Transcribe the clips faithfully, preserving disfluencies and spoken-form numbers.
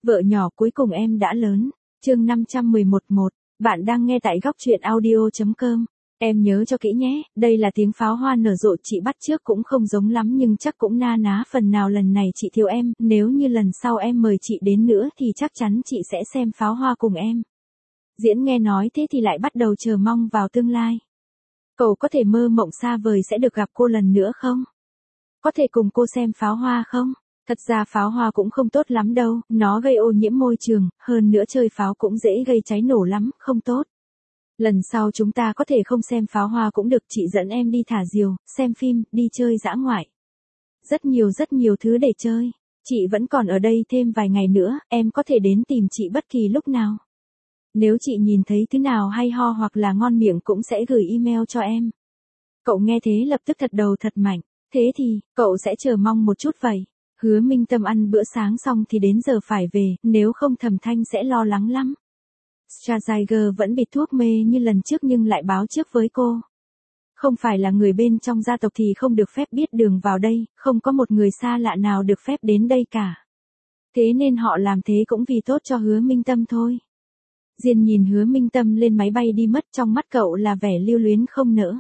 Vợ nhỏ cuối cùng em đã lớn. Chương năm trăm mười một một. Bạn đang nghe tại góc truyện audio chấm com. Em nhớ cho kỹ nhé, đây là tiếng pháo hoa nở rộ chị bắt trước cũng không giống lắm nhưng chắc cũng na ná phần nào lần này chị thiếu em, nếu như lần sau em mời chị đến nữa thì chắc chắn chị sẽ xem pháo hoa cùng em. Diễn nghe nói thế thì lại bắt đầu chờ mong vào tương lai. Cậu có thể mơ mộng xa vời sẽ được gặp cô lần nữa không? Có thể cùng cô xem pháo hoa không? Thật ra pháo hoa cũng không tốt lắm đâu, nó gây ô nhiễm môi trường, hơn nữa chơi pháo cũng dễ gây cháy nổ lắm, không tốt. Lần sau chúng ta có thể không xem pháo hoa cũng được, chị dẫn em đi thả diều, xem phim, đi chơi dã ngoại. Rất nhiều rất nhiều thứ để chơi. Chị vẫn còn ở đây thêm vài ngày nữa, em có thể đến tìm chị bất kỳ lúc nào. Nếu chị nhìn thấy thứ nào hay ho hoặc là ngon miệng cũng sẽ gửi email cho em. Cậu nghe thế lập tức thật đầu thật mạnh. Thế thì, cậu sẽ chờ mong một chút vậy. Hứa Minh Tâm ăn bữa sáng xong thì đến giờ phải về, nếu không Thẩm Thanh sẽ lo lắng lắm. Schwarzenegger vẫn bịt thuốc mê như lần trước nhưng lại báo trước với cô. Không phải là người bên trong gia tộc thì không được phép biết đường vào đây, không có một người xa lạ nào được phép đến đây cả. Thế nên họ làm thế cũng vì tốt cho Hứa Minh Tâm thôi. Diên nhìn Hứa Minh Tâm lên máy bay đi mất, trong mắt cậu là vẻ lưu luyến không nỡ.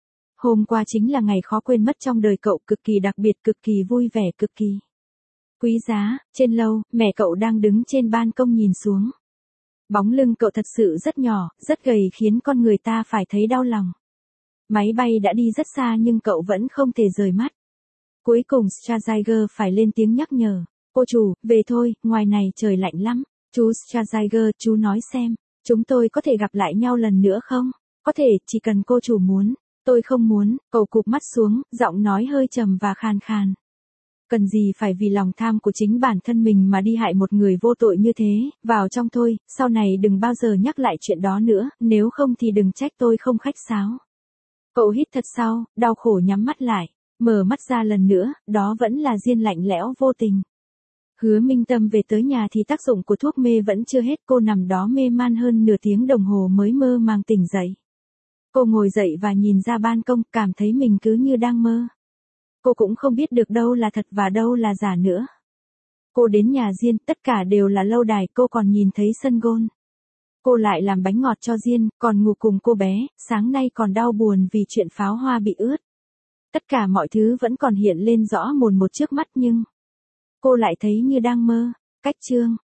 Hôm qua chính là ngày khó quên mất trong đời cậu, cực kỳ đặc biệt, cực kỳ vui vẻ, cực kỳ quý giá. Trên lầu, mẹ cậu đang đứng trên ban công nhìn xuống. Bóng lưng cậu thật sự rất nhỏ, rất gầy khiến con người ta phải thấy đau lòng. Máy bay đã đi rất xa nhưng cậu vẫn không thể rời mắt. Cuối cùng Schwarzenegger phải lên tiếng nhắc nhở. Cô chủ, về thôi, ngoài này trời lạnh lắm. Chú Schwarzenegger, chú nói xem, chúng tôi có thể gặp lại nhau lần nữa không? Có thể, chỉ cần cô chủ muốn. Tôi không muốn, cậu cụp mắt xuống, giọng nói hơi trầm và khàn khàn. Cần gì phải vì lòng tham của chính bản thân mình mà đi hại một người vô tội như thế, vào trong thôi, sau này đừng bao giờ nhắc lại chuyện đó nữa, nếu không thì đừng trách tôi không khách sáo. Cậu hít thật sâu, đau khổ nhắm mắt lại, mở mắt ra lần nữa, đó vẫn là Diên lạnh lẽo vô tình. Hứa Minh Tâm về tới nhà thì tác dụng của thuốc mê vẫn chưa hết, cô nằm đó mê man hơn nửa tiếng đồng hồ mới mơ màng tỉnh dậy. Cô ngồi dậy và nhìn ra ban công, cảm thấy mình cứ như đang mơ. Cô cũng không biết được đâu là thật và đâu là giả nữa. Cô đến nhà Diên, tất cả đều là lâu đài, cô còn nhìn thấy sân gôn. Cô lại làm bánh ngọt cho Diên, còn ngủ cùng cô bé, sáng nay còn đau buồn vì chuyện pháo hoa bị ướt. Tất cả mọi thứ vẫn còn hiện lên rõ mồn một trước mắt nhưng cô lại thấy như đang mơ. Cách chương